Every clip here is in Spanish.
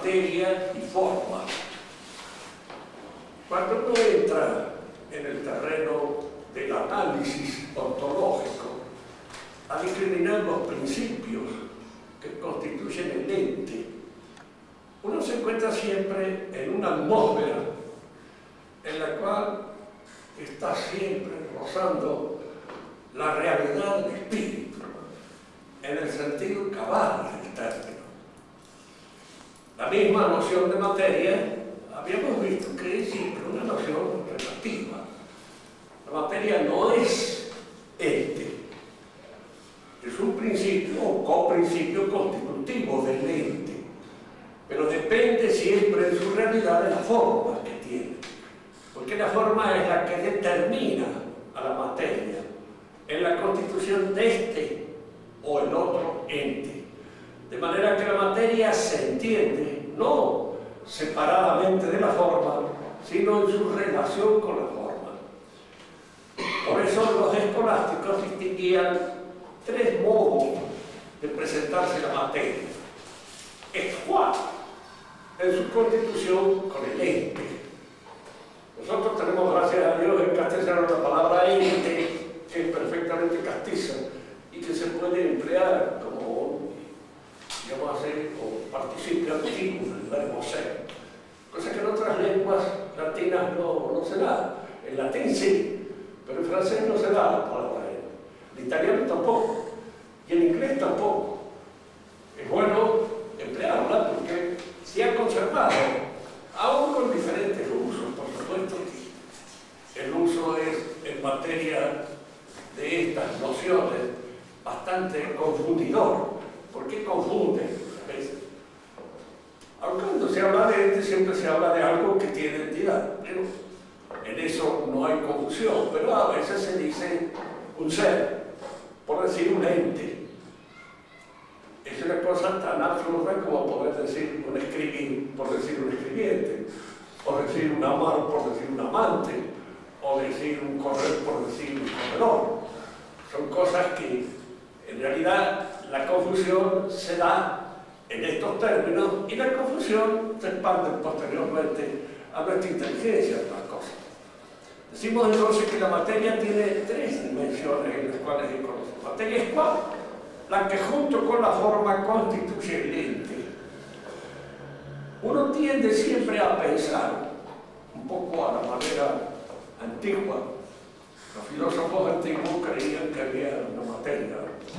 materia y forma. Cuando uno entra en el terreno del análisis ontológico, a discriminar los principios que constituyen el ente, uno se encuentra siempre en una atmósfera en la cual está siempre rozando la realidad del espíritu, en el sentido cabal del término. La misma noción de materia, habíamos visto que es siempre una noción relativa. La materia no es ente, es un principio o coprincipio constitutivo del ente, pero depende siempre en su realidad de la forma que tiene, porque la forma es la que determina a la materia en la constitución de este o el otro ente, de manera que la materia se entiende no separadamente de la forma, sino en su relación con la forma. Por eso los escolásticos distinguían tres modos de presentarse la materia. Es cual, en su constitución con el ente. Nosotros tenemos, gracias a Dios, en castellano la palabra ente, que es perfectamente castiza y que se puede emplear como, digamos así, o participio activo del verbo ser, cosa que en otras lenguas latinas no se da. En latín sí, pero en francés no se da la palabra ente. En italiano tampoco, y en inglés tampoco. Es bueno emplearla porque se ha conservado, aún con diferentes usos, por supuesto. El uso es en materia de estas nociones bastante confundidor. ¿Por qué confunde a veces? Aunque cuando se habla de ente siempre se habla de algo que tiene entidad, pero en eso no hay confusión, pero a veces se dice un ser, por decir un ente. Es una cosa tan absurda como poder decir un escribir, por decir un escribiente, o decir un amar, por decir un amante, o decir un correr, por decir un corredor. Son cosas que, en realidad, la confusión se da en estos términos y la confusión se expande posteriormente a nuestra inteligencia de las cosas. Decimos entonces que la materia tiene tres dimensiones en las cuales se conoce. La materia es cuál, la que junto con la forma constituye el ente. Uno tiende siempre a pensar un poco a la manera antigua. Los filósofos antiguos creían que había una materia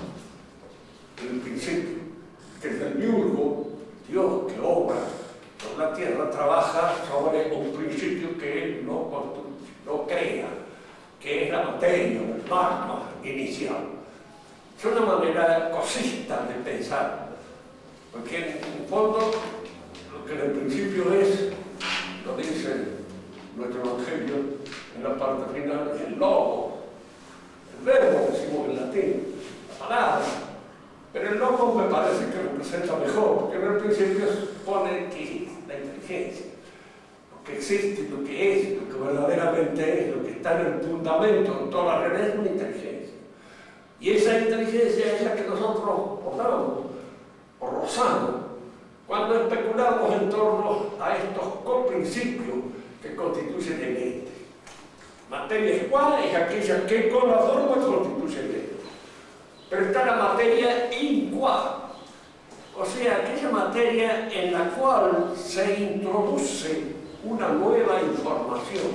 en el principio, que es el miurgo, Dios que obra sobre la tierra, trabaja sobre un principio que él no crea, que es la materia, el magma inicial. Es una manera cosista de pensar, porque en el fondo lo que en el principio es, lo dice nuestro Evangelio en la parte final, es el logo, el verbo, decimos en latín, la palabra. Pero el logo me parece que representa mejor, porque en el principio pone que es la inteligencia, lo que existe, lo que es, lo que verdaderamente es, lo que está en el fundamento de toda la realidad es una inteligencia. Y esa inteligencia es la que nosotros portamos o rozamos cuando especulamos en torno a estos coprincipios que constituyen el ente. Materia es cual, es aquella que con la forma constituye el ente. Pero está la materia incual, o sea, aquella materia en la cual se introduce una nueva información.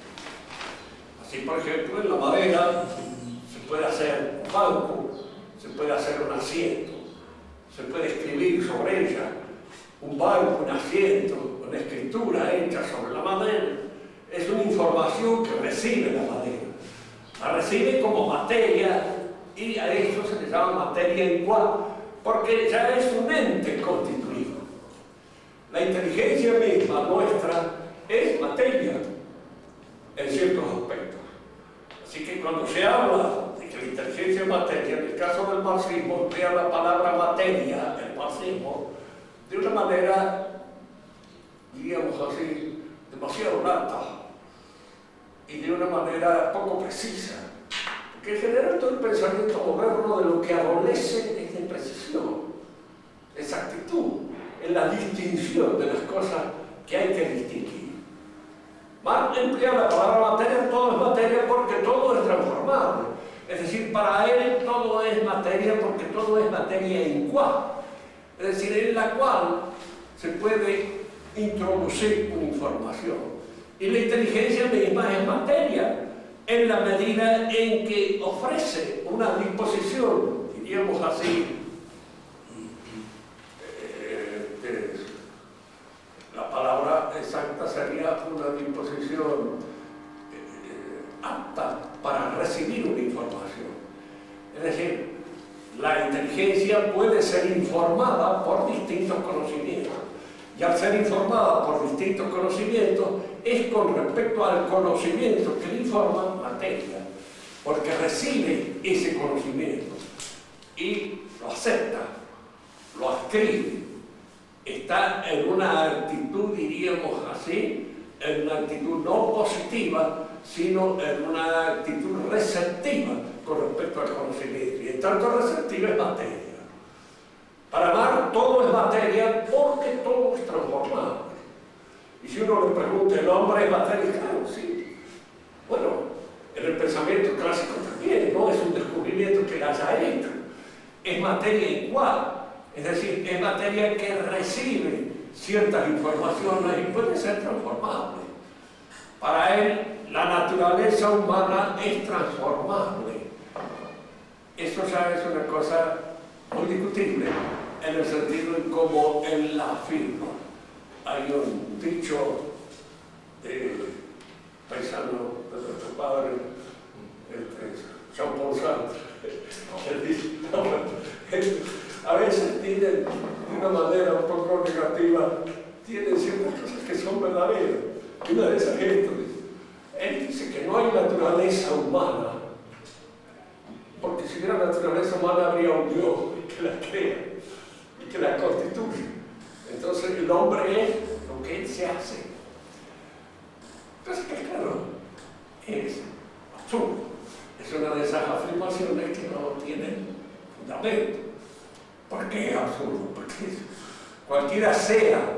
Así, por ejemplo, en la madera se puede hacer un banco, se puede hacer un asiento, se puede escribir sobre ella, un banco, un asiento, una escritura hecha sobre la madera. Es una información que recibe la madera. La recibe como materia y a eso se le llama materia igual, porque ya es un ente constituido. La inteligencia misma nuestra es materia en ciertos aspectos. Así que cuando se habla de que la inteligencia es materia, en el caso del marxismo, emplea la palabra materia, el marxismo, de una manera, diríamos así, demasiado lata y de una manera poco precisa, porque en general todo el pensamiento moderno de lo que adolece es de precisión, exactitud, en la distinción de las cosas que hay que distinguir. Marx emplea la palabra materia, todo es materia porque todo es transformable. Es decir, para él todo es materia porque todo es materia en cual. Es decir, en la cual se puede introducir una información. Y la inteligencia misma es materia, en la medida en que ofrece una disposición, diríamos así, la palabra exacta sería una disposición apta para recibir una información. Es decir, la inteligencia puede ser informada por distintos conocimientos. Y al ser informada por distintos conocimientos, es con respecto al conocimiento que le informa materia, porque recibe ese conocimiento y lo acepta, lo adscribe. Está en una actitud, diríamos así, en una actitud no positiva, sino en una actitud receptiva con respecto al conocimiento. Y en tanto receptiva es materia. Para Marx todo es materia porque todo es transformable. Y si uno le pregunta, ¿el hombre es materia? Claro, sí. Bueno, en el pensamiento clásico también, no es un descubrimiento que él haya hecho. Es materia igual. Es decir, es materia que recibe ciertas informaciones y puede ser transformable. Para él, la naturaleza humana es transformable. Eso ya es una cosa muy discutible en el sentido en cómo él la afirma. Hay un dicho de paisano de nuestro padre, Jean-Paul Sartre, que dice, a veces tienen, de una manera un poco negativa, tienen ciertas cosas que son verdaderas. Y una de esas es esto, él dice que no hay naturaleza humana, porque si hubiera naturaleza humana habría un Dios que la crea y que la constituye. Entonces el hombre es lo que él se hace. Entonces, claro, es absurdo. Es una de esas afirmaciones que no tienen fundamento. ¿Por qué es absurdo? Porque cualquiera sea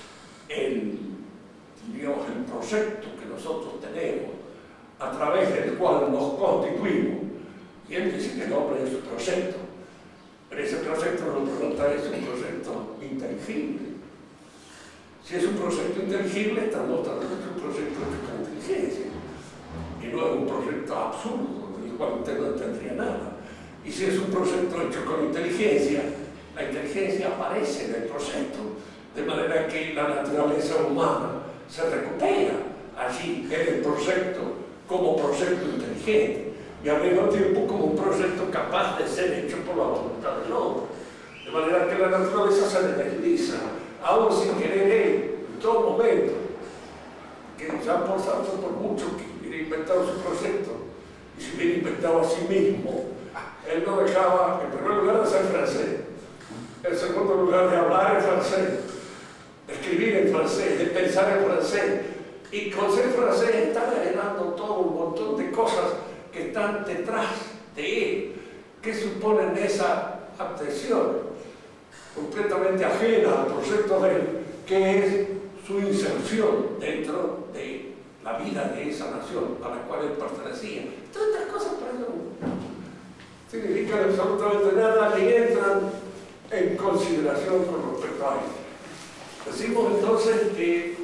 digamos, el proyecto que nosotros tenemos a través del cual nos constituimos, y él dice que el hombre es un proyecto, pero ese proyecto nos pregunta, ¿es un proyecto inteligible? Si es un proyecto inteligible, estamos tratando de un proyecto de inteligencia, y no es un proyecto absurdo, del cual usted no entendería nada. Y si es un proyecto hecho con inteligencia, la inteligencia aparece en el proyecto, de manera que la naturaleza humana se recupera allí en el proyecto como proyecto inteligente y al mismo tiempo como un proyecto capaz de ser hecho por la voluntad del hombre. De manera que la naturaleza se le desliza, aún sin querer él, en todo momento, que Jean-Paul Sartre, por mucho que hubiera inventado su proyecto y se hubiera inventado a sí mismo, él no dejaba, en primer lugar, de ser francés, en segundo lugar, de hablar en francés, de escribir en francés, de pensar en francés, y con ser francés está generando todo un montón de cosas que están detrás de él, que suponen esa atención completamente ajena al proyecto de él, que es su inserción dentro de la vida de esa nación a la cual él pertenecía. Todas estas cosas, perdón, significan absolutamente nada ni entran en consideración con respecto a él. Decimos entonces que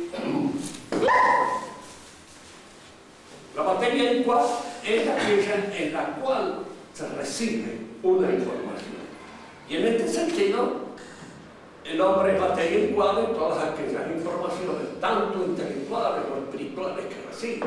la materia en cual es aquella en la cual se recibe una información. Y en este sentido, el hombre es materia en cual en todas aquellas informaciones, tanto intelectuales o espirituales, que recibe.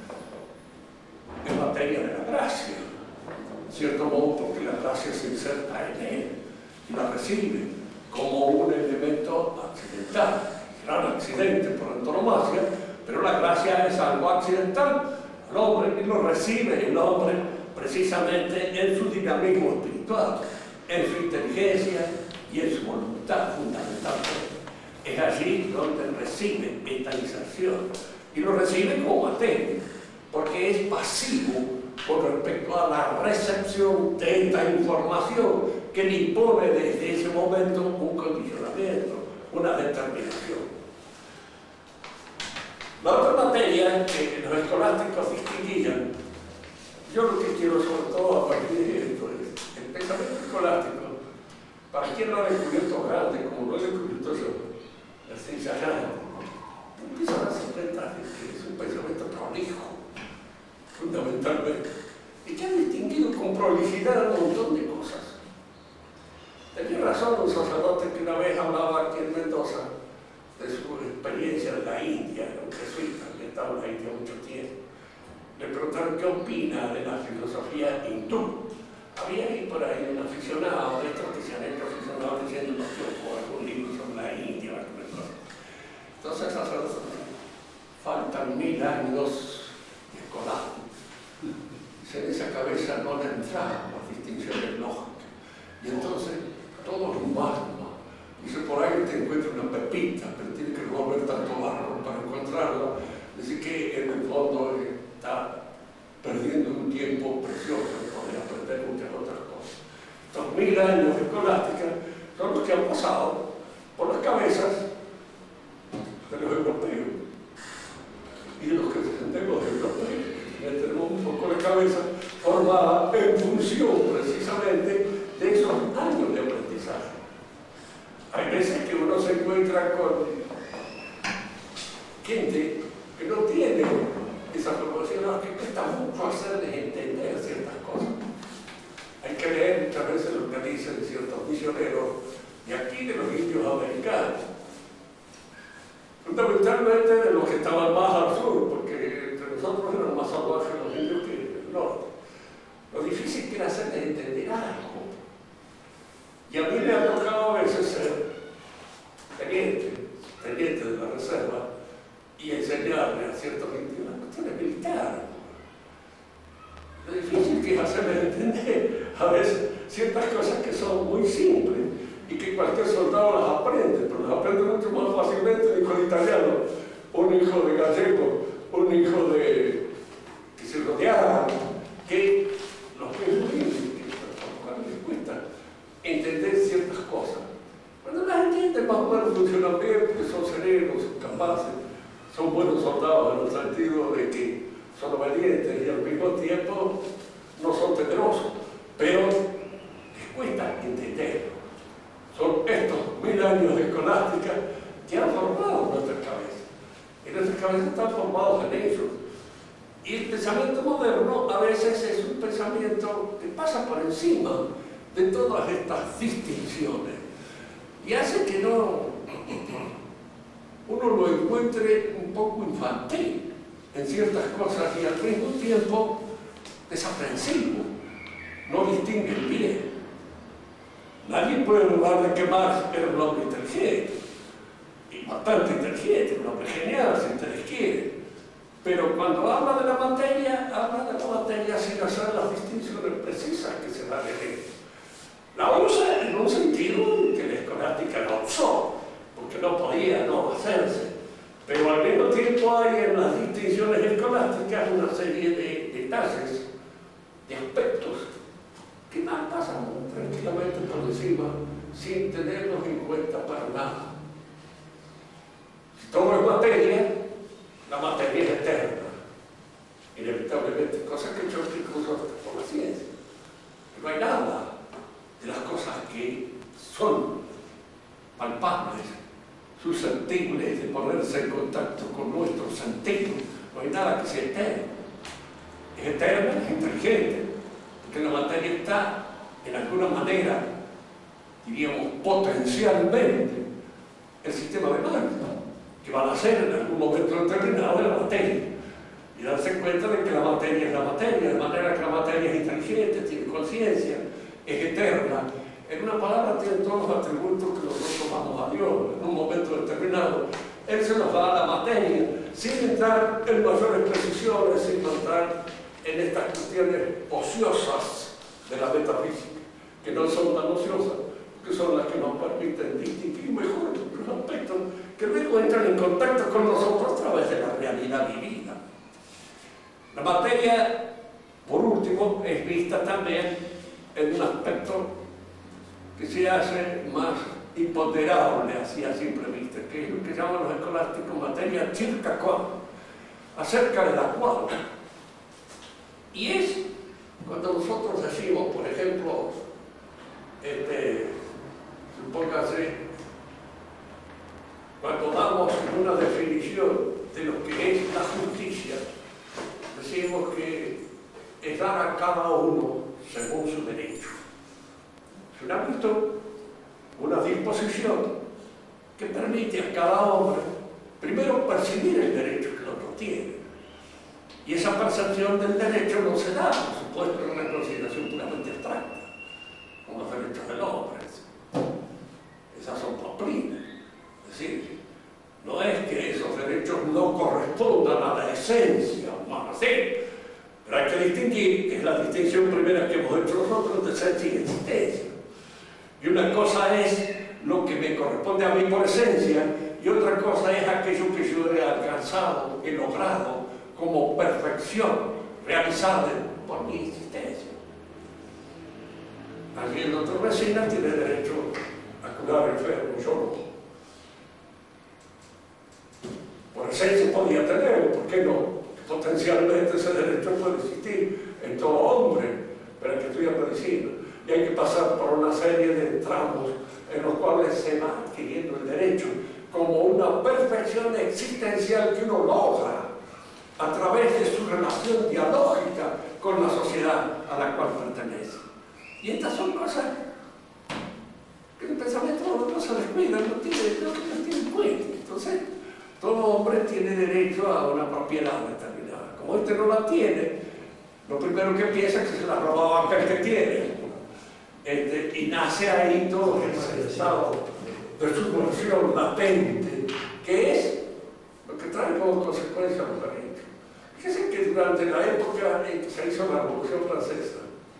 Es materia de la gracia, en cierto modo, porque la gracia se inserta en él y la recibe como un elemento accidental, gran accidente por antonomasia, pero la gracia es algo accidental al hombre y lo recibe el hombre precisamente en su dinamismo espiritual, en su inteligencia y en su voluntad fundamentalmente. Es allí donde recibe esta inserción y lo recibe como materia, porque es pasivo con respecto a la recepción de esta información que le impone desde ese momento un condicionamiento, una determinación. La otra materia que los escolásticos distinguían, yo lo que quiero sobre todo a partir de esto es el pensamiento escolástico, para quien lo ha descubierto grande, como lo he descubierto yo, la ciencia grande, empieza a darse cuenta de que es un pensamiento prolijo, fundamentalmente, y que ha distinguido con prolijidad un montón de cosas. Tenía razón un sacerdote que una vez hablaba aquí en Mendoza de su experiencia de la India, un jesuita que estaba en la India mucho tiempo. Le preguntaron qué opina de la filosofía hindú. Había ahí por ahí un aficionado de estos que se han hecho aficionados diciendo por algún libro sobre la India, alguna cosa. Entonces el sacerdote dijo, faltan 1000 años de escolástica. En esa cabeza no le entraban las distinciones lógicas. Y entonces todo es humano. Dice, por ahí te encuentra una pepita, pero tiene que revolver tanto barro para encontrarla. Dice que en el fondo está perdiendo un tiempo precioso y podría aprender muchas otras cosas. Estos 1000 años de escolástica son los que han pasado por las cabezas de los europeos y de los que descendemos de europeos. Tenemos un poco la cabeza formada en función precisamente de esos años de aprendizaje. Hay veces que uno se encuentra con gente que no tiene esa formación, que cuesta mucho hacerles entender ciertas cosas. Hay que leer muchas veces lo que dicen ciertos misioneros de aquí, de los indios americanos, fundamentalmente de los que estaban más al sur, porque entre nosotros eran más salvajes los indios que el norte. Lo difícil que era hacerles entender algo. Y a mí me ha tocado a veces ser teniente de la reserva y enseñarle a ciertos indios las cuestiones militares. Lo difícil que es hacerles entender a veces ciertas cosas que son muy simples y que cualquier soldado las aprende, pero las aprende mucho más fácilmente un hijo de italiano, un hijo de gallego, un hijo de que se rodeaban, que los mismos indios, que a los les cuesta entender ciertas cosas. Cuando las entienden más o menos funcionan bien, porque son serenos, son capaces, son buenos soldados en el sentido de que son obedientes y al mismo tiempo no son temerosos, pero les cuesta entender. Son estos 1000 años de escolástica que han formado nuestra cabeza. Y nuestras cabezas están formadas en ellos. Y el pensamiento moderno a veces es un pensamiento que pasa por encima de todas estas distinciones y hace que uno lo encuentre un poco infantil en ciertas cosas y al mismo tiempo desaprensivo. No distingue el bien. Nadie puede dudar de que Marx era un hombre inteligente, y bastante inteligente, un hombre genial, si ustedes quieren. Pero cuando habla de la materia sin hacer las distinciones precisas que se dan en él. La usa en un sentido que la escolástica no usó, porque no podía no hacerse. Pero al mismo tiempo hay en las distinciones escolásticas una serie de detalles, de aspectos, que más pasan tranquilamente por encima sin tenerlos en cuenta para nada. Si todo es materia, la materia es eterna, inevitablemente, cosa que yo explico por la ciencia. No hay nada de las cosas que son palpables, susceptibles de ponerse en contacto con nuestros sentidos. No hay nada que sea eterno. Es eterna, es inteligente, porque la materia está, en alguna manera, diríamos, potencialmente, el sistema de Marx, que van a ser en algún momento determinado de la materia. Y darse cuenta de que la materia es la materia, de manera que la materia es inteligente, tiene conciencia, es eterna. En una palabra, tiene todos los atributos que nosotros vamos a Dios. En un momento determinado, Él se nos da a la materia, sin entrar en mayores precisiones, sin entrar en estas cuestiones ociosas de la metafísica, que no son tan ociosas, que son las que nos permiten distinguir mejor los aspectos que luego entran en contacto con nosotros a través de la realidad vivida. La materia, por último, es vista también en un aspecto que se hace más imponderable así a simple vista, que es lo que llaman los escolásticos materia circa qua, acerca de la cual. Y es cuando nosotros decimos, por ejemplo, supóngase, cuando damos una definición de lo que es la justicia, decimos que es dar a cada uno según su derecho. Es un hábito, una disposición que permite a cada hombre primero percibir el derecho que el otro tiene. Y esa percepción del derecho no se da, por supuesto, en una consideración puramente abstracta, como los derechos del hombre. Esas son propinas. Es decir, no es que esos derechos no correspondan a la esencia humana, sí, pero hay que distinguir, que es la distinción primera que hemos hecho nosotros, de esencia y existencia. Y una cosa es lo que me corresponde a mí por esencia, y otra cosa es aquello que yo he alcanzado, he logrado como perfección realizada por mi existencia. Alguien de otra vecina tiene derecho a curar enfermo, yo no. Por esencia podía tenerlo, ¿por qué no? Potencialmente ese derecho puede existir en todo hombre, pero hay que estudiar medicina. Y hay que pasar por una serie de tramos en los cuales se va adquiriendo el derecho como una perfección existencial que uno logra a través de su relación dialógica con la sociedad a la cual pertenece. Y estas son cosas que el pensamiento no se descuida, no tiene en cuenta. Entonces, todo hombre tiene derecho a una propiedad determinada. Como este no la tiene, lo primero que piensa es que se la robaba aquel que tiene. Y nace ahí todo ese estado de subversión latente, que es lo que trae como consecuencia los derechos. Fíjense que durante la época en que se hizo la Revolución Francesa,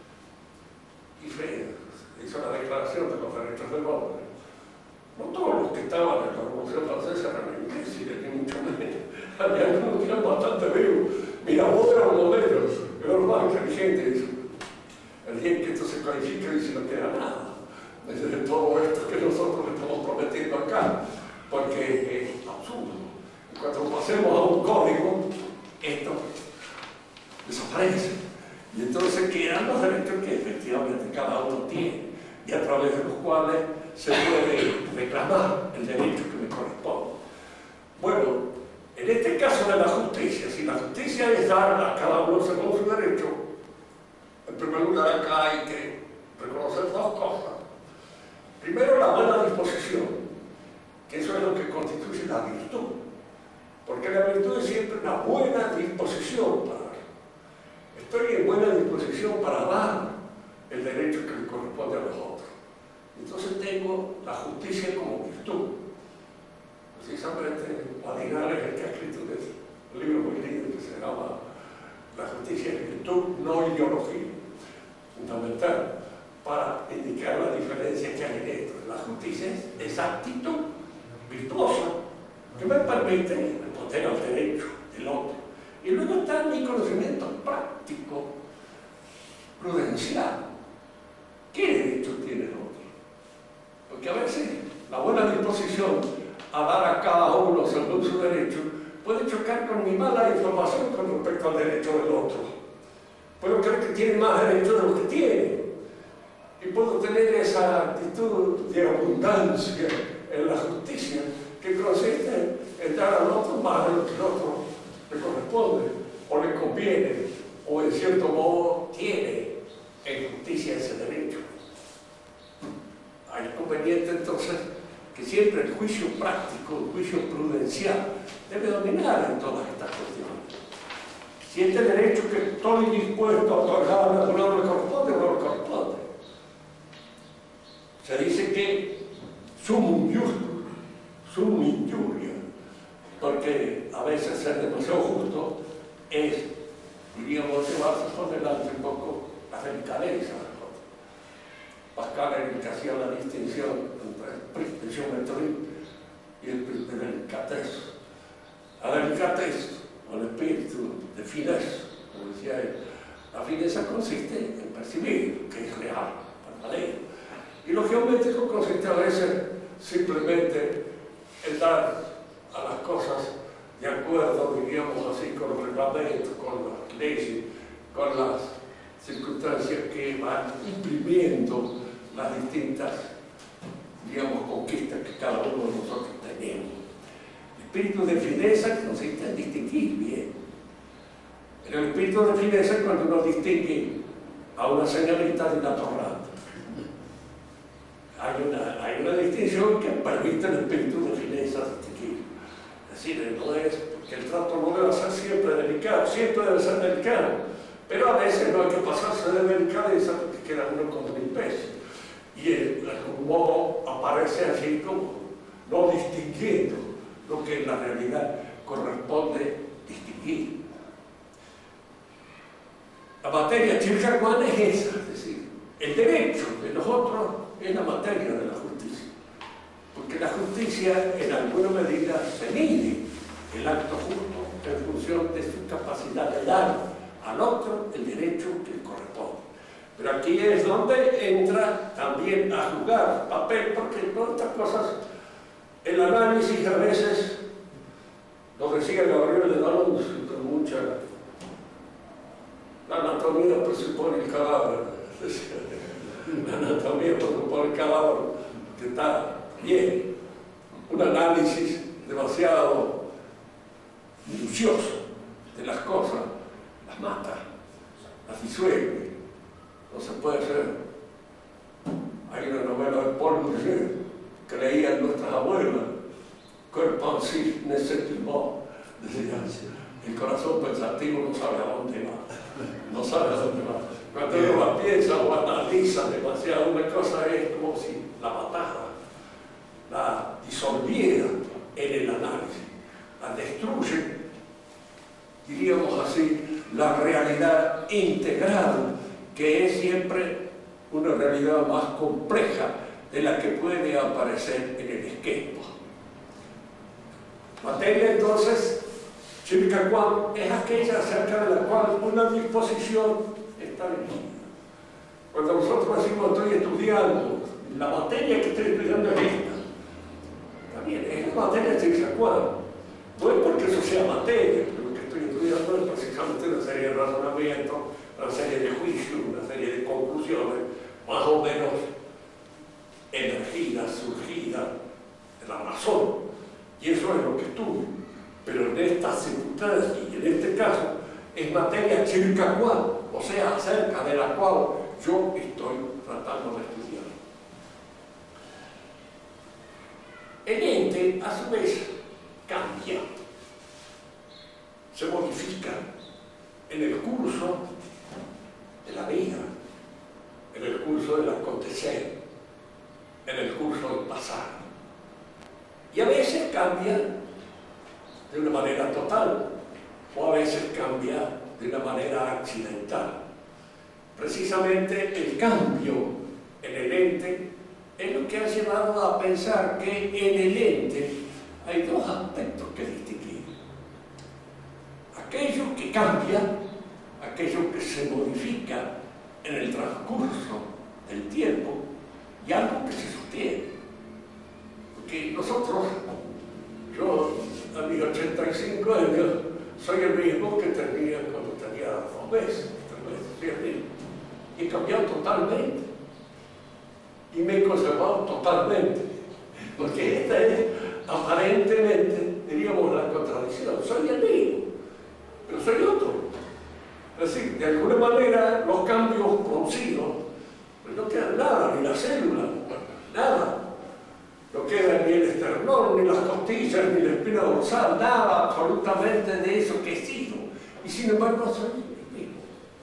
y se hizo la Declaración de los Derechos del Hombre, no todos los que estaban en la Revolución Francesa eran imbéciles, ni mucho menos. Había algunos que eran bastante vivos. Mirabeau era un modelo, era los más inteligentes. El día en que esto se califica dice no queda nada de todo esto que nosotros le estamos prometiendo acá, porque es absurdo. Cuando pasemos a un código, esto desaparece. Y entonces quedan los derechos que efectivamente cada uno tiene, y a través de los cuales se puede reclamar el derecho que me corresponde. Bueno, en este caso de la justicia, si la justicia es dar a cada uno según su derecho, en primer lugar acá hay que reconocer dos cosas. Primero, la buena disposición, que eso es lo que constituye la virtud, porque la virtud es siempre una buena disposición para dar. Estoy en buena disposición para dar el derecho que me corresponde a los otros. Entonces tengo la justicia como virtud. Precisamente Guadinara es el que ha escrito un libro muy lindo que se llama La justicia es virtud, no ideología, fundamental para indicar la diferencia que hay en esto. La justicia es esa actitud virtuosa que me permite responder al derecho del otro. Y luego está mi conocimiento práctico, prudencial. ¿Qué derecho tiene el otro? Porque a veces la buena disposición a dar a cada uno según su derecho puede chocar con mi mala información con respecto al derecho del otro. Puedo creer que tiene más derecho de lo que tiene. Y puedo tener esa actitud de abundancia en la justicia que consiste en dar al otro más de lo que el otro le corresponde, o le conviene, o en cierto modo tiene en justicia ese derecho. Hay conveniente entonces que siempre el juicio práctico, el juicio prudencial, debe dominar en todas estas cuestiones. Si este derecho que estoy dispuesto a otorgar no me corresponde o no me corresponde. Se dice que sum injuria, porque a veces ser demasiado justo es, diríamos, llevarse por delante un poco la delicadeza. Pascal era el que hacía la distinción entre el geometría y el delicatez. La delicatez, o el espíritu de fineza, como decía él, la fineza consiste en percibir que es real, verdadero. Y lo geométrico consiste a veces simplemente el dar a las cosas de acuerdo, diríamos así, con los reglamentos, con las leyes, con las circunstancias que van imprimiendo las distintas, digamos, conquistas que cada uno de nosotros tenemos. Espíritu de fineza que consiste en distinguir bien. En el espíritu de fineza es cuando uno distingue a una señorita de una torrata. Hay una distinción que permite el espíritu de fineza distinguir. Es decir, no es que el trato no debe ser siempre delicado, siempre debe ser delicado, pero a veces no hay que pasarse de delicadeza porque queda uno como un imbécil. Y de algún modo aparece allí como no distinguiendo lo que en la realidad corresponde distinguir. La materia Chilcahuán es esa, es decir, el derecho de los otros es la materia de la justicia. Porque la justicia en alguna medida se mide el acto justo en función de su capacidad de dar al otro el derecho que le corresponde. Pero aquí es donde entra también a jugar papel, porque todas estas cosas, el análisis a veces, lo decía Gabriel de D'Alonso con mucha... La anatomía presupone el cadáver, la anatomía presupone el cadáver que está bien. Un análisis demasiado minucioso de las cosas las mata, las disuelve. No se puede hacer. Hay una novela de Paul Bourget que leían nuestras abuelas, Cœur pensif ne sait plus mort. El corazón pensativo no sabe a dónde va. No sabe a dónde va. Cuando uno la piensa o analiza demasiado, una cosa es como si la matara, la disolviera en el análisis, la destruye, diríamos así, la realidad integral, que es siempre una realidad más compleja de la que puede aparecer en el esquema. Materia, entonces, Chilcahuán es aquella acerca de la cual una disposición está elegida. Cuando nosotros decimos estoy estudiando, la materia que estoy estudiando es esta. También es la materia de Chilcahuán. No es porque eso sea materia, pero lo que estoy estudiando es precisamente una serie de razonamientos, una serie de juicios, una serie de conclusiones, más o menos emergidas, surgidas de la razón. Y eso es lo que estudio. Pero en estas circunstancias y en este caso es materia Chilcahuán, o sea, acerca de la cual yo estoy tratando de estudiar. El ente, a su vez, cambia, se modifica en el curso de la vida, en el curso del acontecer, en el curso del pasar. Y a veces cambia de una manera total, o a veces cambia de una manera accidental. Precisamente el cambio en el ente es lo que ha llevado a pensar que en el ente hay dos aspectos que distinguir. Aquello que cambia, aquello que se modifica en el transcurso del tiempo, y algo que se sostiene. Porque nosotros, yo a mis 85 años, soy el mismo que tenía cuando tenía 2 meses, 3 meses, y he cambiado totalmente. Y me he conservado totalmente. Porque esta es aparentemente, diríamos, la contradicción. Soy el mismo, pero soy otro. Es decir, de alguna manera, los cambios producidos, pues no quedan nada, ni la célula, nada. No queda ni el esternón, ni las costillas, ni la espina dorsal, nada absolutamente de eso que he sido. Y sin embargo, soy el mismo.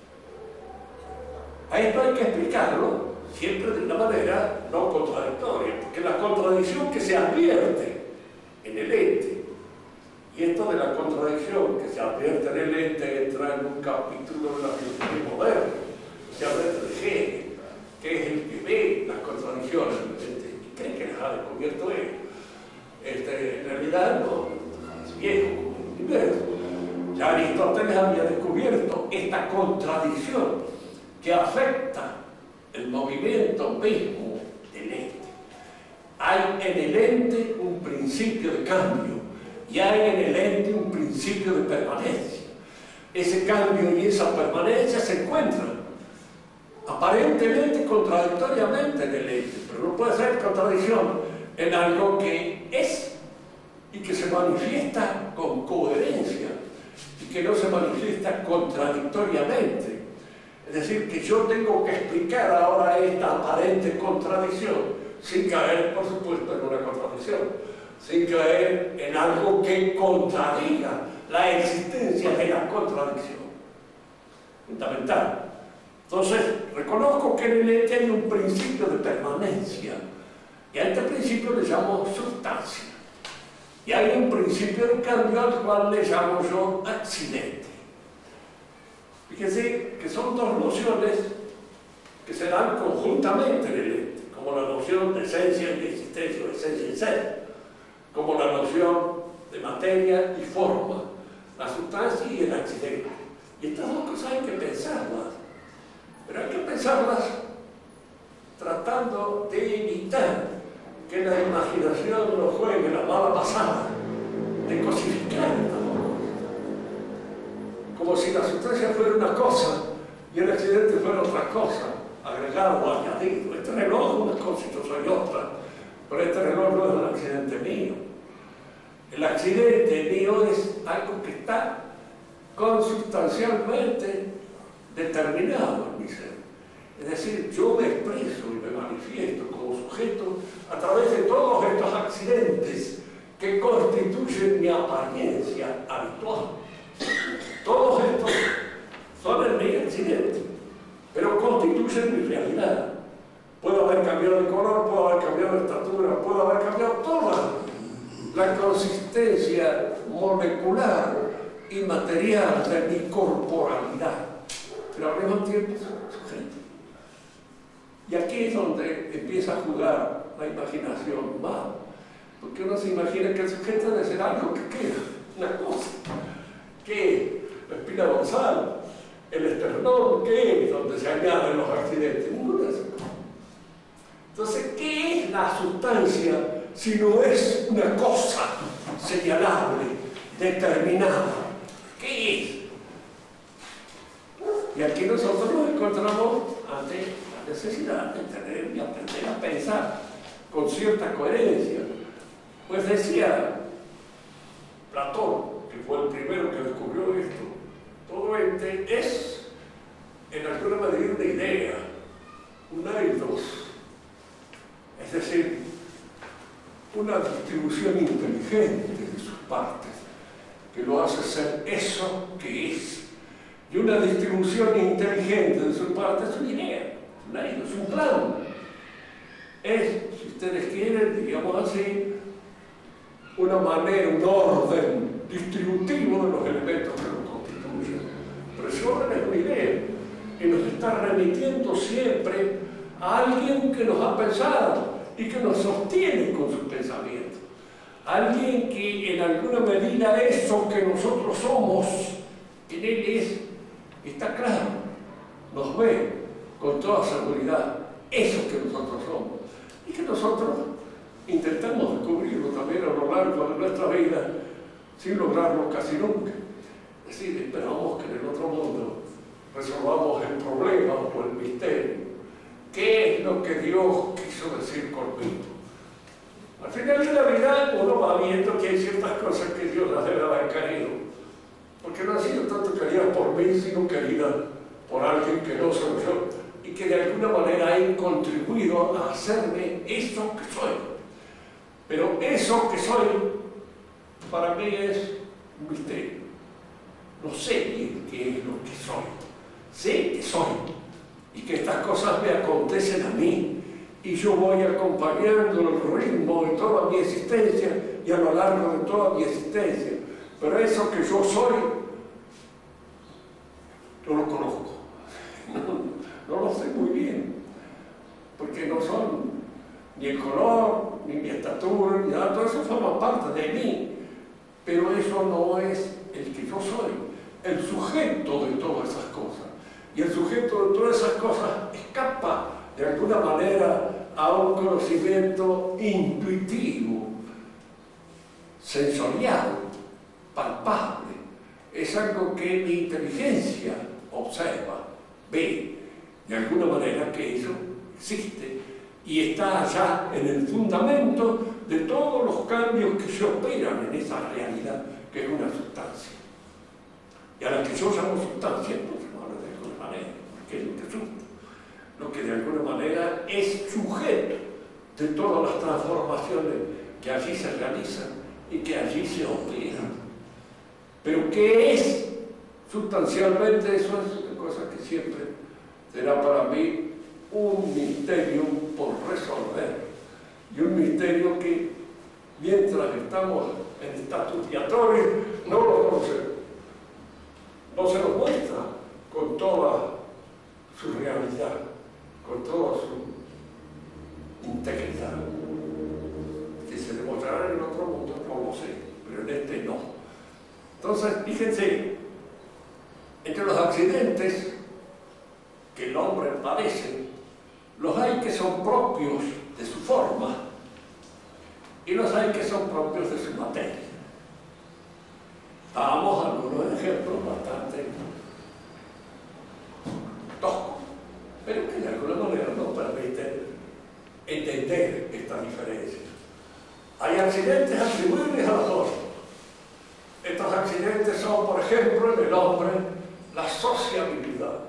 A esto hay que explicarlo siempre de una manera no contradictoria, porque la contradicción que se advierte en el ente, y esto de la contradicción que se advierte en el ente entra en un capítulo de la filosofía moderna, se advierte de Hegel, que es el que ve las contradicciones en el ente. Creen que las ha descubierto él. En realidad no, es viejo como el universo. Ya Aristóteles había descubierto esta contradicción que afecta el movimiento mismo del ente. hay en el ente un principio de cambio y hay en el ente un principio de permanencia. Ese cambio y esa permanencia se encuentran aparentemente contradictoriamente en el ente, pero no puede ser contradicción en algo que es y que se manifiesta con coherencia y que no se manifiesta contradictoriamente. Es decir, que yo tengo que explicar ahora esta aparente contradicción sin caer, por supuesto, en una contradicción, sin caer en algo que contradiga la existencia de la contradicción. Fundamental. Entonces, reconozco que en el ente hay un principio de permanencia, y a este principio le llamo sustancia. Y hay un principio de cambio al cual le llamo yo accidente. Fíjense que son dos nociones que se dan conjuntamente en el ente, como la noción de esencia y existencia, o esencia y ser, como la noción de materia y forma, la sustancia y el accidente. Y estas dos cosas hay que pensarlas, pero hay que pensarlas tratando de evitar que la imaginación nos juegue la mala pasada de cosificar estas dos cosas. Como si la sustancia fuera una cosa y el accidente fuera otra cosa, agregado o añadido. Este reloj es una cosa y yo soy otra, pero este reloj no es un accidente mío. El accidente mío es algo que está consustancialmente determinado en mi ser. Es decir, yo me expreso y me manifiesto como sujeto a través de todos estos accidentes que constituyen mi apariencia habitual. Todos estos son en mí accidentes, pero constituyen mi realidad. Puedo haber cambiado de color, puedo haber cambiado de estatura, puedo haber cambiado toda la consistencia molecular y material de mi corporalidad, pero al mismo tiempo sujeto. Y aquí es donde empieza a jugar la imaginación mal, porque uno se imagina que el sujeto debe ser algo que queda, una cosa, que la espina dorsal, el esternón, que es donde se añaden los accidentes, ninguna de esas cosas. Entonces, ¿qué es la sustancia si no es una cosa señalable, determinada? ¿Qué es? Y aquí nosotros nos encontramos ante la necesidad de tener y aprender a pensar con cierta coherencia. Pues decía Platón, que fue el primero que descubrió esto, todo ente es, en alguna medida, una idea, un eidos, es decir, una distribución inteligente de sus partes, que lo hace ser eso que es. Y una distribución inteligente de sus partes es una idea, un eidos, un plan. Es, si ustedes quieren, digamos así, una manera, un orden distributivo de los elementos que lo constituyen. Pero ese orden es una idea y nos está remitiendo siempre a alguien que nos ha pensado y que nos sostiene con su pensamiento. Alguien que en alguna medida eso que nosotros somos, en él está claro, nos ve con toda seguridad, eso que nosotros somos y que nosotros intentamos descubrirlo también a lo largo de nuestra vida sin lograrlo casi nunca. Es decir, esperamos que en el otro mundo resolvamos el problema o el misterio. ¿Qué es lo que Dios quiso decir conmigo? Al final de la vida uno va viendo que hay ciertas cosas que Dios las debe haber querido, porque no han sido tanto queridas por mí, sino queridas por alguien que no soy yo y que de alguna manera ha contribuido a hacerme eso que soy. Pero eso que soy, para mí es un misterio. No sé bien qué es lo que soy. Sé que soy y que estas cosas me acontecen a mí y yo voy acompañando el ritmo de toda mi existencia y a lo largo de toda mi existencia. Pero eso que yo soy, no lo conozco. No lo sé muy bien, porque no son ni el color, ni mi estatura, ni nada, todo eso forma parte de mí, pero eso no es el que yo soy, el sujeto de todas esas cosas. Y el sujeto de todas esas cosas escapa de alguna manera a un conocimiento intuitivo, sensorial, palpable. Es algo que mi inteligencia observa, ve, de alguna manera que eso existe y está allá en el fundamento de todos los cambios que se operan en esa realidad que es una sustancia. Y a la que yo llamo sustancia, pues no, de alguna manera, porque es lo que resulta, lo que de alguna manera es sujeto de todas las transformaciones que allí se realizan y que allí se operan. Pero ¿qué es sustancialmente? Eso es una cosa que siempre será para mí un misterio por resolver, y un misterio que mientras estamos en estatus diatorios no lo conocemos, no se nos muestra con toda su realidad, con toda su integridad. Que se demostrará en el otro mundo, no lo sé, pero en este no. Entonces, fíjense, entre los accidentes que el hombre padece, los hay que son propios de su forma y los hay que son propios de su materia. Damos algunos ejemplos bastante toscos, pero que de alguna manera nos permiten entender esta diferencia. Hay accidentes atribuibles a los otros. Estos accidentes son, por ejemplo, en el hombre, la sociabilidad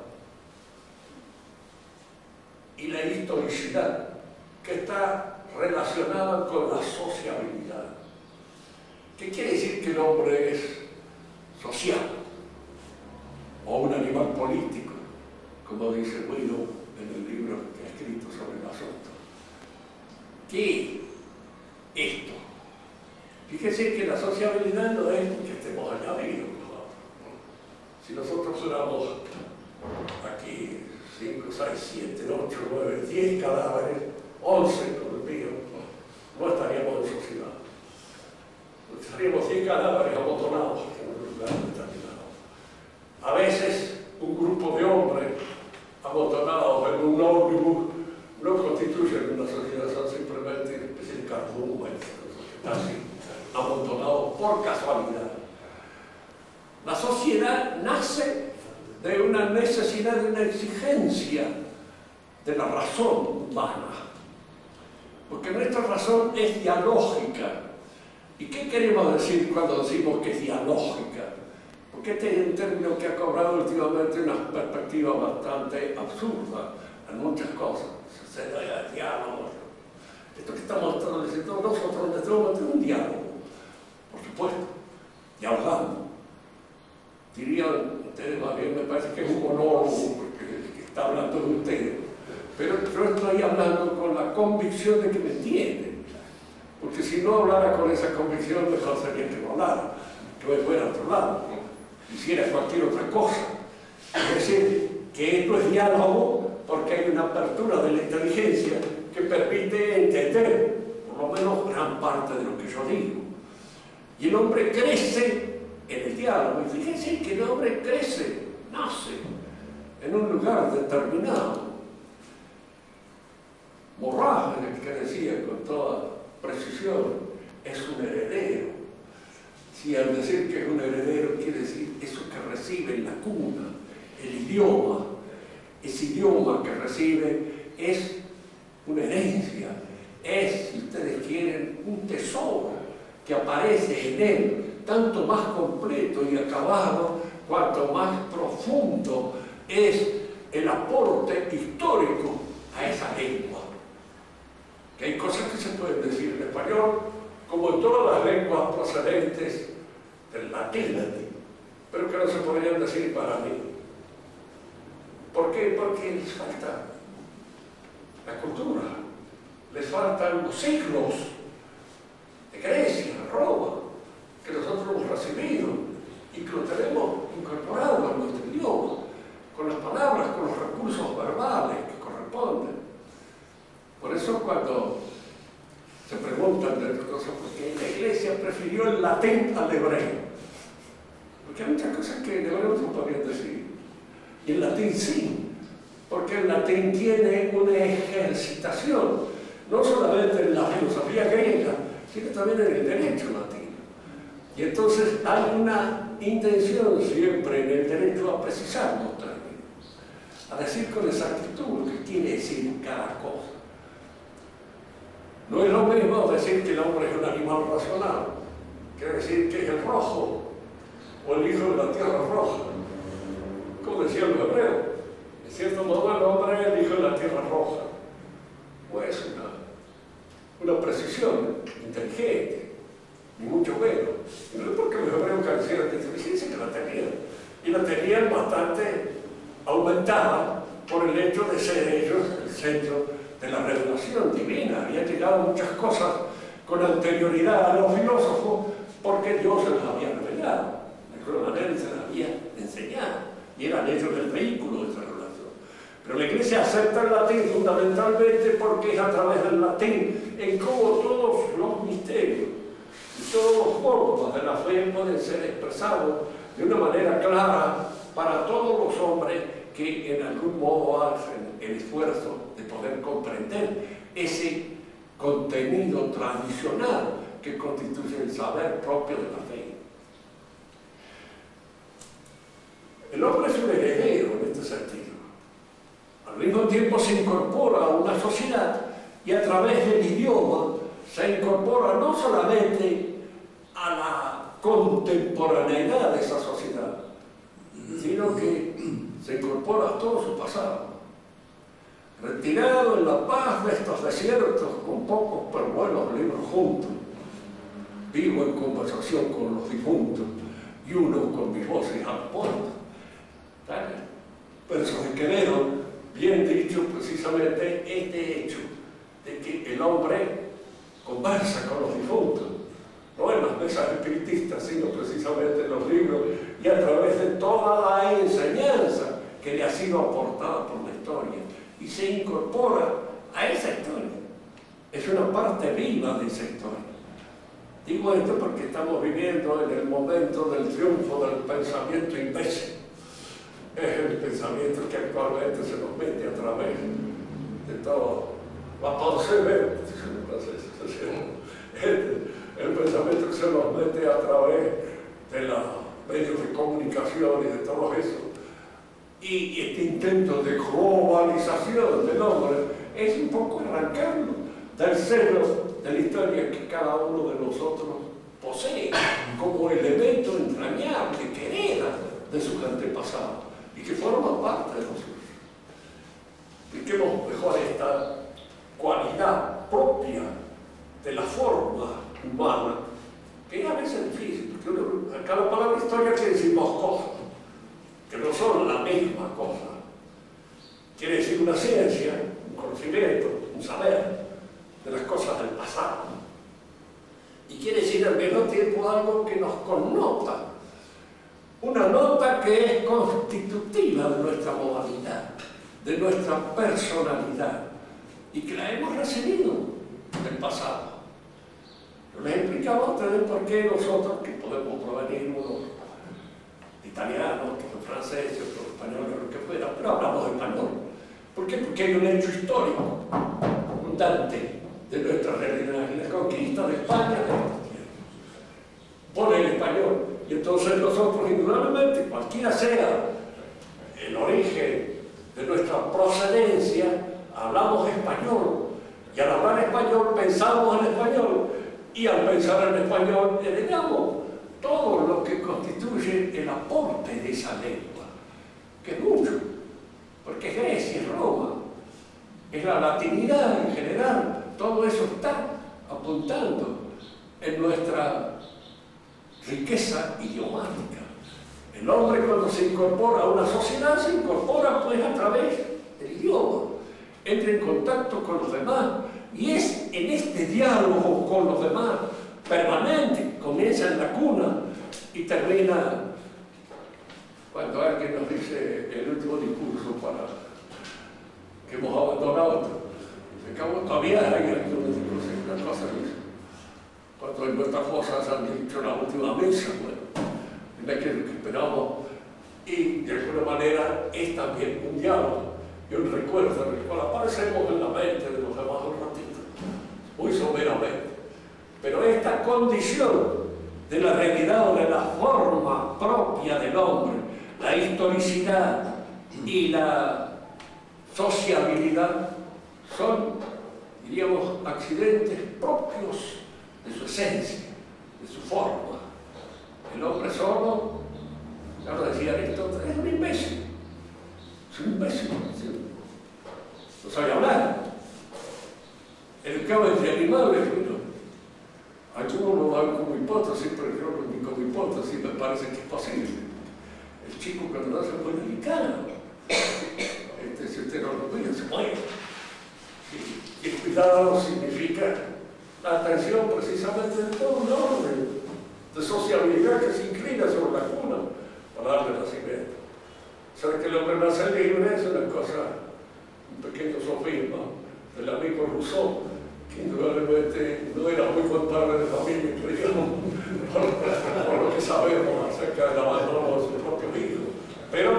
y la historicidad, que está relacionada con la sociabilidad. ¿Qué quiere decir que el hombre es social? O un animal político, como dice Guido en el libro que ha escrito sobre el asunto. ¿Qué es esto? Fíjese que la sociabilidad no es que estemos añadidos. Si nosotros fuéramos aquí 5, 6, 7, 8, 9, 10 cadáveres, 11 con el mío, no estaríamos en sociedad. Estaríamos 10 cadáveres amontonados en un lugar determinado. A veces un grupo de hombres amontonados en un ómnibus no constituyen una sociedad, son simplemente una especie de cardumen, así, amontonados por casualidad. La sociedad nace de una necesidad, de una exigencia de la razón humana, porque nuestra razón es dialógica. ¿Y qué queremos decir cuando decimos que es dialógica? Porque este es un término que ha cobrado últimamente una perspectiva bastante absurda en muchas cosas. Se da diálogo. Esto que estamos diciendo nosotros necesitamos tener un diálogo, por supuesto, dialogando. Dirían ustedes, más bien me parece que es un monólogo, porque que está hablando de ustedes. Pero yo estoy hablando con la convicción de que me entienden. Porque si no hablara con esa convicción, mejor sería que no hablara, que me fuera a otro lado, hiciera cualquier otra cosa. Es decir, que esto es diálogo porque hay una apertura de la inteligencia que permite entender, por lo menos, gran parte de lo que yo digo. Y el hombre crece en el diálogo. Y fíjense que el hombre crece, nace en un lugar determinado. Morrah, el que decía con toda precisión, es un heredero. Si al decir que es un heredero quiere decir eso que recibe en la cuna, el idioma, ese idioma que recibe es una herencia, es, si ustedes quieren, un tesoro que aparece en él, tanto más completo y acabado, cuanto más profundo es el aporte histórico a esa lengua. Que hay cosas que se pueden decir en español, como en todas las lenguas procedentes del latín, pero que no se podrían decir para mí. ¿Por qué? Porque les falta la cultura, les faltan los siglos de Grecia, Roma, que nosotros hemos recibido y que lo tenemos incorporado en nuestro idioma, con las palabras, con los recursos verbales que corresponden. Por eso cuando se preguntan de cosas, porque la Iglesia prefirió el latín al hebreo, porque hay muchas cosas que en hebreo no podrían decir, y el latín sí, porque el latín tiene una ejercitación no solamente en la filosofía griega, sino también en el derecho latino. Y entonces hay una intención siempre en el derecho a precisar los términos, a decir con exactitud lo que quiere decir cada cosa. No es lo mismo decir que el hombre es un animal racional, que decir que es el rojo o el hijo de la tierra roja, como decían los hebreos. En cierto modo el hombre es el hijo de la tierra roja. Pues una precisión inteligente, ni mucho menos. Y no es porque los hebreos carecieran de inteligencia, que la tenían. Y la tenían bastante aumentada por el hecho de ser ellos el centro de la revelación divina. Habían llegado muchas cosas con anterioridad a los filósofos porque Dios se las había revelado. De alguna manera se las había enseñado. Y eran ellos el vehículo de esa revelación. Pero la Iglesia acepta el latín fundamentalmente porque es a través del latín en cómo todos los misterios y todos los formas de la fe pueden ser expresados de una manera clara para todos los hombres que en algún modo hacen el esfuerzo de poder comprender ese contenido tradicional que constituye el saber propio de la fe. El hombre es un heredero en este sentido. Al mismo tiempo se incorpora a una sociedad y a través del idioma se incorpora no solamente a la contemporaneidad de esa sociedad, sino que se incorpora a todo su pasado. Retirado en la paz de estos desiertos, con pocos pero buenos libros juntos, vivo en conversación con los difuntos y uno con mis voces al puerto. Versos de Quevedo, bien dicho precisamente este hecho de que el hombre conversa con los difuntos, no en las mesas espiritistas, sino precisamente en los libros y a través de toda la enseñanza que le ha sido aportada por la historia, y se incorpora a esa historia. Es una parte viva de esa historia. Digo esto porque estamos viviendo en el momento del triunfo del pensamiento imbécil. Es el pensamiento que actualmente se nos mete a través de todo. La pensée verte, el pensamiento que se nos mete a través de los medios de comunicación y de todo eso. Y este intento de globalización del hombre es un poco arrancarlo del seno de la historia que cada uno de nosotros posee como elemento entrañable que hereda de sus antepasados y que forma parte de nosotros. Expliquemos mejor esta cualidad propia de la forma humana, que es a veces difícil, porque acá la palabra historia quiere decir dos cosas, que no son la misma cosa. Quiere decir una ciencia, un conocimiento, un saber de las cosas del pasado. Y quiere decir al mismo tiempo algo que nos connota, una nota que es constitutiva de nuestra modalidad, de nuestra personalidad, y que la hemos recibido del pasado. Yo les explicaba a ustedes por qué nosotros, que podemos provenir unos italianos, otros franceses, otros españoles, lo que fuera, pero hablamos español. ¿Por qué? Porque hay un hecho histórico abundante de nuestra realidad, en la conquista de España de nuestra tierra por el español. Y entonces nosotros, indudablemente, cualquiera sea el origen de nuestra procedencia, hablamos español. Y al hablar español, pensamos en español. Y al pensar en español, heredamos todo lo que constituye el aporte de esa lengua, que es mucho, porque Grecia, Roma, es la latinidad en general, todo eso está apuntando en nuestra riqueza idiomática. El hombre, cuando se incorpora a una sociedad, se incorpora pues a través del idioma, entra en contacto con los demás, y es en este diálogo con los demás permanente, comienza en la cuna y termina cuando alguien nos dice el último discurso para que hemos abandonado. Se acabó, todavía hay algunos discursos, una cosa así. Cuando en nuestras cosas han dicho la última misa, bueno, es que esperamos, y de alguna manera es también un diálogo y un recuerdo en el cual aparecemos en la mente de los demás un ratito. condición de la realidad o de la forma propia del hombre, la historicidad y la sociabilidad son, diríamos, accidentes propios de su esencia, de su forma. El hombre sordo, ya lo decía Aristóteles, es un imbécil. Es un imbécil. No sabe hablar. Educado entre animales, bueno, algunos lo dan como hipótesis, pero yo ni como hipótesis me parece que es posible. El chico cuando nace muy delicado, si usted no lo cuida, se muere. Y el cuidado significa la atención precisamente de todo un orden de sociabilidad que se inclina sobre la cuna para darle nacimiento. O sea, que el hombre nace libre es una cosa, un pequeño sofisma del amigo Rousseau, que indudablemente no era muy buen padre de familia, que digamos, por lo que sabemos acerca del abandono de su propio hijo. Pero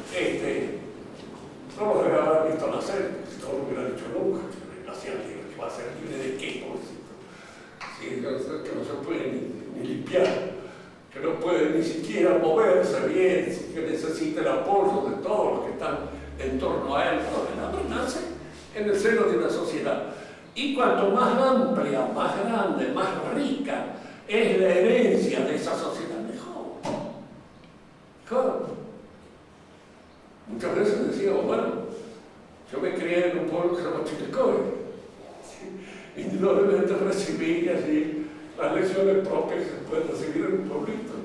no lo debe haber visto nacer, si no lo hubiera dicho nunca, que nacía libre, que va a ser libre de qué, pobrecito. Sí, que no se puede ni limpiar, que no puede ni siquiera moverse bien, que necesita el apoyo de todos los que están en torno a él. No, el hombre nace en el seno de una sociedad. Y cuanto más amplia, más grande, más rica es la herencia de esa sociedad, mejor. Mejor. Muchas veces decíamos, bueno, yo me crié en un pueblo que se llama Chilecoy. ¿Sí? Indudablemente recibí así las lecciones propias que se pueden recibir en un pueblito.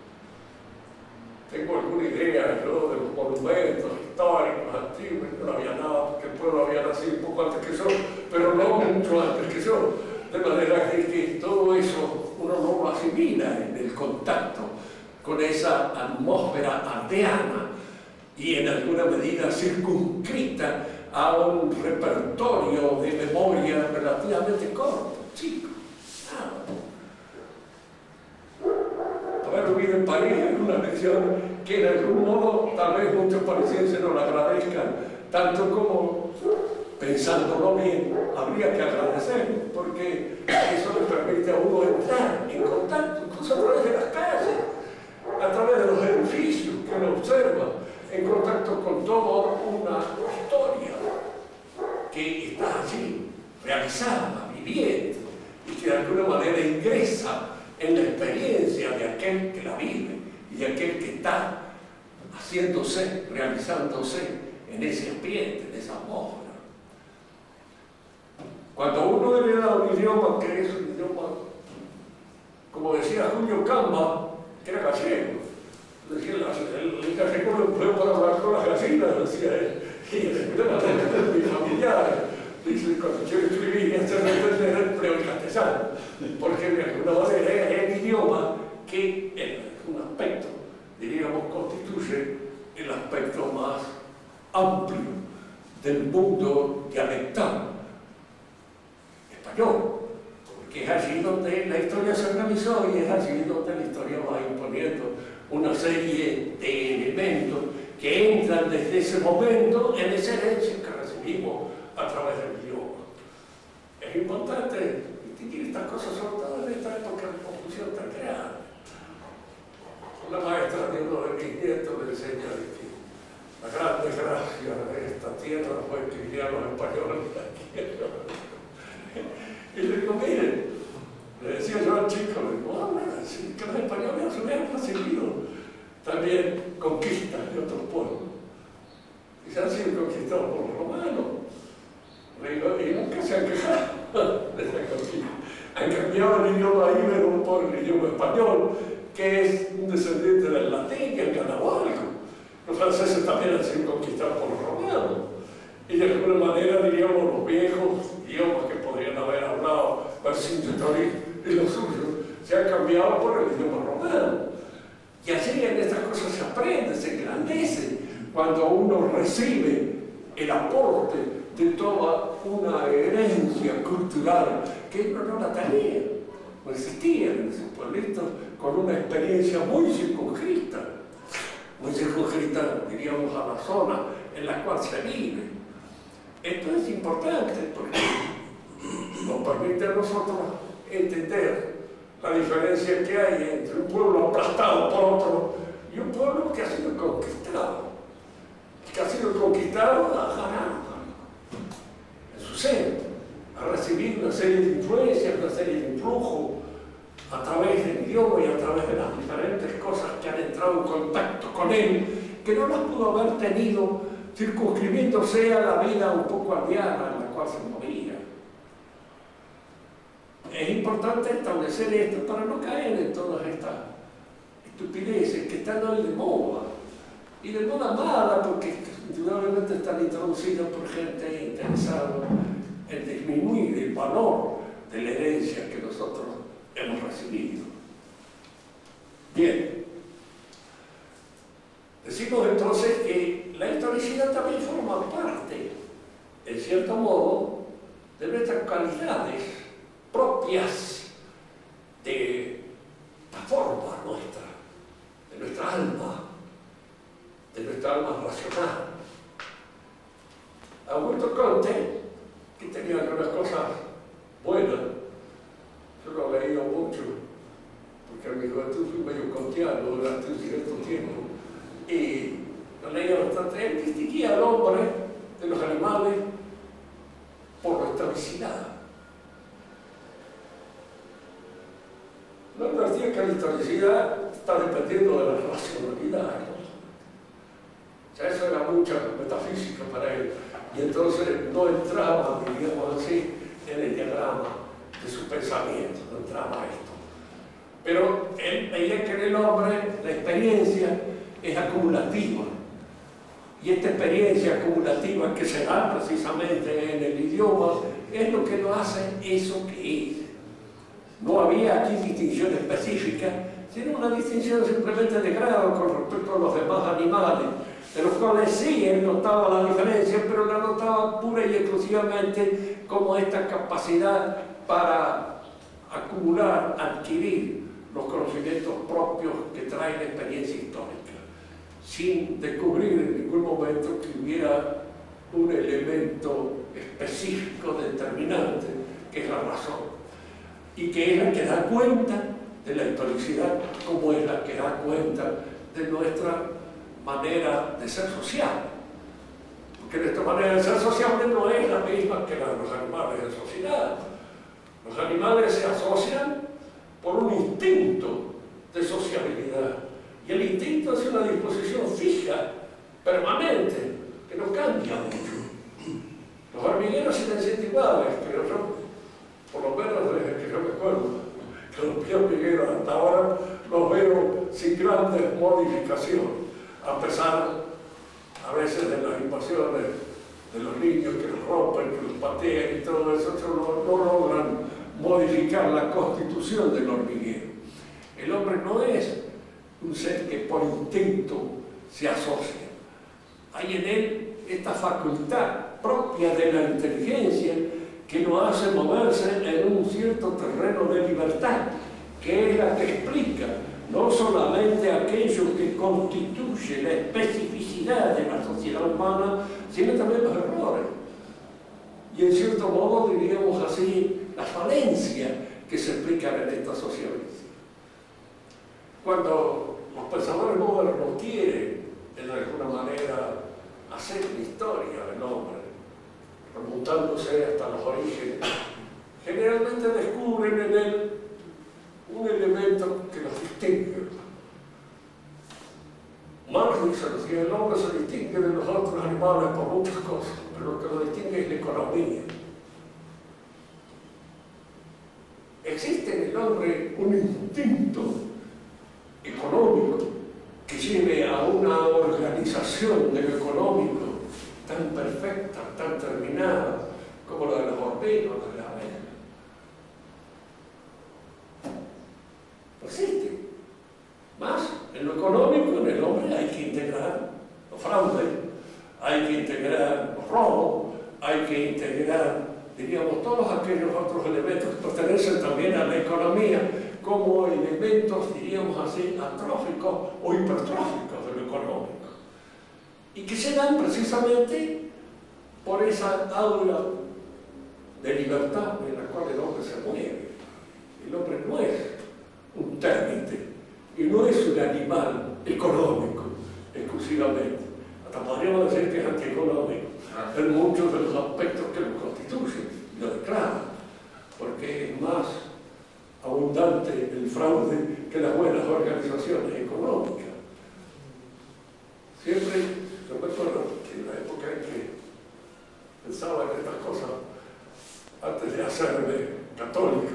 Tengo alguna idea yo de los monumentos históricos antiguos, no había nada, porque el pueblo había nacido un poco antes que yo, pero no mucho antes que yo. De manera que todo eso uno no lo asimila en el contacto con esa atmósfera aldeana y en alguna medida circunscrita a un repertorio de memoria relativamente corto, chico. Haber vivido en París es una lección que de algún modo tal vez muchos parisienses no la agradezcan, tanto como, pensándolo bien, habría que agradecer, porque eso le permite a uno entrar en contacto, incluso a través de las calles, a través de los edificios que uno observa, en contacto con toda una historia que está allí, realizada, viviendo, y que de alguna manera ingresa en la experiencia de aquel que la vive y de aquel que está haciéndose, realizándose en ese ambiente, en esa atmósfera. Cuando uno hereda un idioma que es un idioma, como decía Julio Camba, que era gallego, decía, el gallego lo empleó para hablar con las gallinas, decía él, y el mi familiar, dice, cuando yo escribí, este entender empleo el castellano, porque de alguna manera es el idioma que en un aspecto, diríamos, constituye el aspecto más amplio del mundo dialectal español, porque es allí donde la historia se organizó y es allí donde la historia va imponiendo una serie de elementos que entran desde ese momento en esa herencia que recibimos a través del idioma. Es importante distinguir estas cosas, sobre todo en esta época de confusión tan grande. Una maestra de uno de mis nietos me enseña que la gran desgracia de esta tierra fue que vinieron los españoles de la tierra. Y le digo, miren, le decía yo al chico, le digo, sí, que los españoles se hubieran recibido también conquistas de otros pueblos. Y se han sido conquistados por los romanos. Le digo, y nunca se han quejado de esa conquista. Han cambiado el idioma íbero por el idioma español, que es un descendiente del latín, el canahualco. Los franceses también han sido conquistados por los romanos. Y de alguna manera, diríamos, los viejos idiomas que podrían haber hablado Vercingetorix y los suyos, se han cambiado por el idioma romano. Y así en estas cosas se aprende, se engrandece, cuando uno recibe el aporte de toda una herencia cultural que uno no la tenía, no existía en ese pueblito, con una experiencia muy circunscrita, diríamos, a la zona en la cual se vive. Esto es importante porque nos permite a nosotros entender la diferencia que hay entre un pueblo aplastado por otro y un pueblo que ha sido conquistado. El que ha sido conquistado ha ganado en su seno, ha recibido una serie de influencias, una serie de influjos a través del idioma y a través de las diferentes cosas que han entrado en contacto con él, que no las pudo haber tenido circunscribiéndose a la vida un poco aldeana en la cual se movía. Es importante establecer esto para no caer en todas estas estupideces que están hoy de moda, y de moda mala, porque indudablemente están introducidas por gente interesada en disminuir el valor de la herencia que nosotros hemos recibido. Bien, decimos entonces que la historicidad también forma parte, en cierto modo, de nuestras cualidades propias de la forma nuestra, de nuestra alma racional. Augusto Comte, que tenía algunas cosas buenas, yo lo he leído mucho, porque en mi juventud fui medio kantiano durante un cierto tiempo, y lo leía bastante. Él distinguía al hombre de los animales por la historicidad. No advertía que la historicidad está dependiendo de la racionalidad, ¿no? Ya eso era mucha metafísica para él, y entonces no entraba, diríamos así, en el diagrama de su pensamiento, no entraba a esto. Pero él veía que en el hombre la experiencia es acumulativa, y esta experiencia acumulativa que se da precisamente en el idioma es lo que lo hace eso que es. No había aquí distinción específica, sino una distinción simplemente de grado con respecto a los demás animales, de los cuales sí él notaba la diferencia, pero la notaba pura y exclusivamente como esta capacidad para acumular, adquirir los conocimientos propios que trae la experiencia histórica, sin descubrir en ningún momento que hubiera un elemento específico determinante, que es la razón, y que es la que da cuenta de la historicidad, como es la que da cuenta de nuestra manera de ser social. Porque nuestra manera de ser sociable no es la misma que la de los animales en sociedad. Los animales se asocian por un instinto de sociabilidad, y el instinto es una disposición fija, permanente, que no cambia mucho. Los hormigueros siguen siendo iguales, pero yo, por lo menos desde que yo me acuerdo, que los hormigueros hasta ahora los veo sin grandes modificaciones, a pesar a veces de las invasiones de los niños que los rompen, que los patean y todo eso, no logran modificar la constitución del hormiguero. El hombre no es un ser que por instinto se asocia. Hay en él esta facultad propia de la inteligencia que lo hace moverse en un cierto terreno de libertad, que es la que explica no solamente aquello que constituye la especificidad de la sociedad humana, sino también los errores. Y en cierto modo, diríamos así, la falencia que se explican en esta sociabilidad. Cuando los pensadores modernos quieren, en alguna manera, hacer una historia del hombre, remontándose hasta los orígenes, generalmente descubren en él un elemento que los distingue. Marx dice que el hombre se distingue de los otros animales por muchas cosas, pero lo que lo distingue es la economía. Existe en el hombre un instinto económico que lleve a una organización de lo económico tan perfecta, tan terminada, como la de los hormigas, la de las abejas. No existe. Más, en lo económico, en el hombre hay que integrar los fraudes, hay que integrar los robos, hay que integrar, diríamos, todos aquellos otros elementos que pertenecen también a la economía como elementos, diríamos así, atróficos o hipertróficos de lo económico, y que se dan precisamente por esa aura de libertad en la cual el hombre se mueve. El hombre no es un térmite, y no es un animal económico exclusivamente. Hasta podríamos decir que es antieconómico en muchos de los aspectos que lo constituyen, lo declaran, porque es más abundante el fraude que las buenas organizaciones económicas. Siempre, yo me acuerdo que en la época en que pensaba en estas cosas, antes de hacerme católico,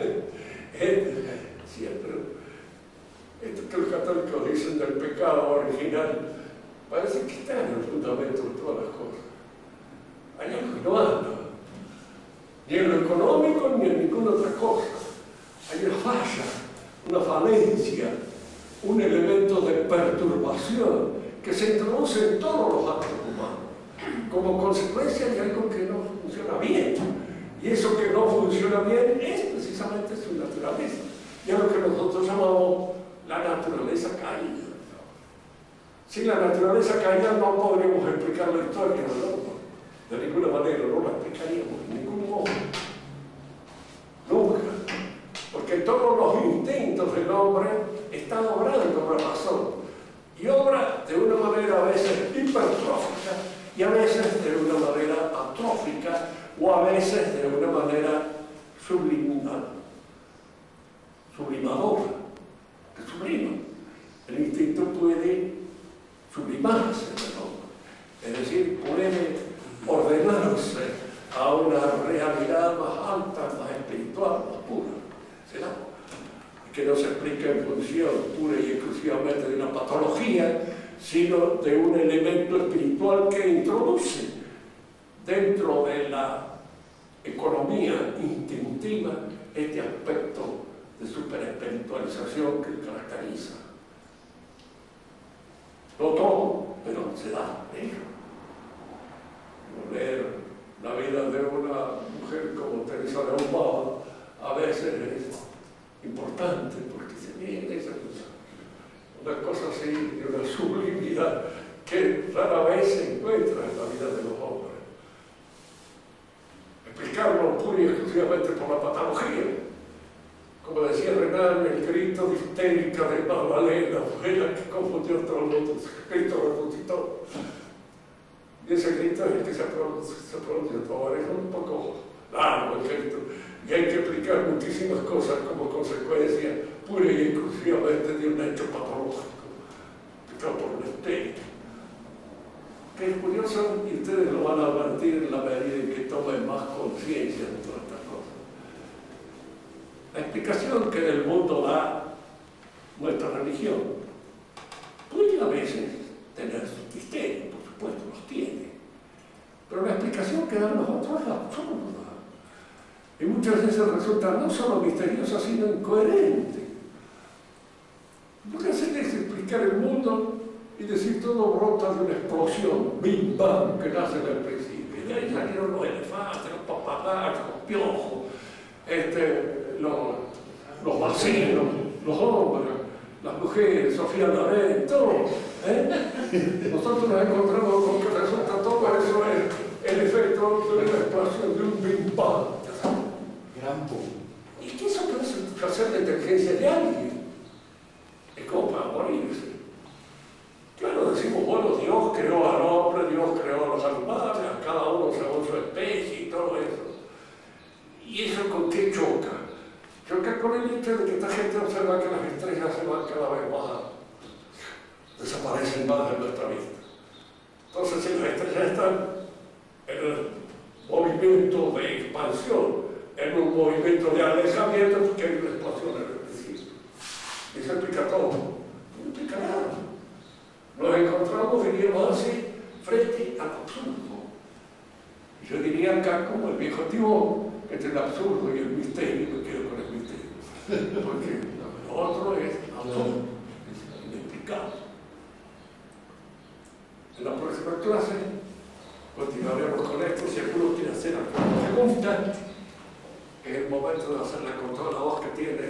siempre, esto que los católicos dicen del pecado original, parece que está en el fundamento de todas las cosas. Hay algo que no anda, ni en lo económico ni en ninguna otra cosa. Hay una falla, una falencia, un elemento de perturbación que se introduce en todos los actos humanos. Como consecuencia hay algo que no funciona bien. Y eso que no funciona bien es precisamente su naturaleza. Y es lo que nosotros llamamos la naturaleza caída. Sin la naturaleza caída no podríamos explicar la historia del hombre. De ninguna manera, no la explicaríamos de ningún modo. Nunca. Porque todos los instintos del hombre están obrando la razón. Y obra de una manera a veces hipertrófica y a veces de una manera atrófica o a veces de una manera subliminal, sublimadora, que sublima. El instinto puede sublimarse en el hombre, es decir, puede ordenarse a una realidad más alta, más espiritual, más pura. ¿Será? Que no se explica en función pura y exclusivamente de una patología, sino de un elemento espiritual que introduce dentro de la economía instintiva este aspecto de superespiritualización que le caracteriza. No todo, pero se da. Ver la vida de una mujer como Teresa de Ávila a veces es importante porque se viene una cosa así de una sublimidad que rara vez se encuentra en la vida de los hombres. Explicarlo pura y exclusivamente por la patología. Como decía Renan, el grito de histérica de Magdalena fue la que confundió a todo el mundo. Cristo resucitó. Y ese grito es el que se pronuncia todo. Es un poco largo el grito. Y hay que explicar muchísimas cosas como consecuencia pura y exclusivamente de un hecho patológico, explicado por un estético. Que es curioso, y ustedes lo van a advertir en la medida en que tomen más conciencia de todas estas cosas. La explicación que del mundo da nuestra religión puede a veces tener sus misterios, por supuesto, los tiene. Pero la explicación que dan nosotros es absurda. Y muchas veces resulta no solo misteriosa, sino incoherente. Lo que hacen es explicar el mundo y decir todo brota de una explosión, Big Bang, que nace en el principio. Y de ahí salieron los elefantes, los papagayos, los piojos, los vacilos, los hombres, las mujeres, Sofía Loren, todo. Nosotros nos encontramos con que resulta todo eso es el efecto de una explosión de un Big Bang. Gran punto. ¿Y qué eso puede satisfacer la inteligencia de alguien? Es como para morirse. Claro, decimos, bueno, Dios creó al hombre, Dios creó a los animales, a cada uno según su especie y todo eso. ¿Y eso con qué choca? Choca con el hecho de que esta gente observa que las estrellas se van cada vez más, desaparecen más de nuestra vista. Entonces, si las estrellas están en el movimiento de expansión, en un movimiento de alejamiento, porque hay una explosión en el principio. Y eso explica todo. No explica nada. Nos encontramos, diríamos así, frente al absurdo. Y yo diría acá, como el viejo Tibón, entre el absurdo y el misterio, me quedo con el misterio. Porque lo otro es absurdo, es inexplicable. En la próxima clase continuaremos con esto. Si alguno quiere hacer alguna pregunta, es el momento de hacerla con toda la voz que tiene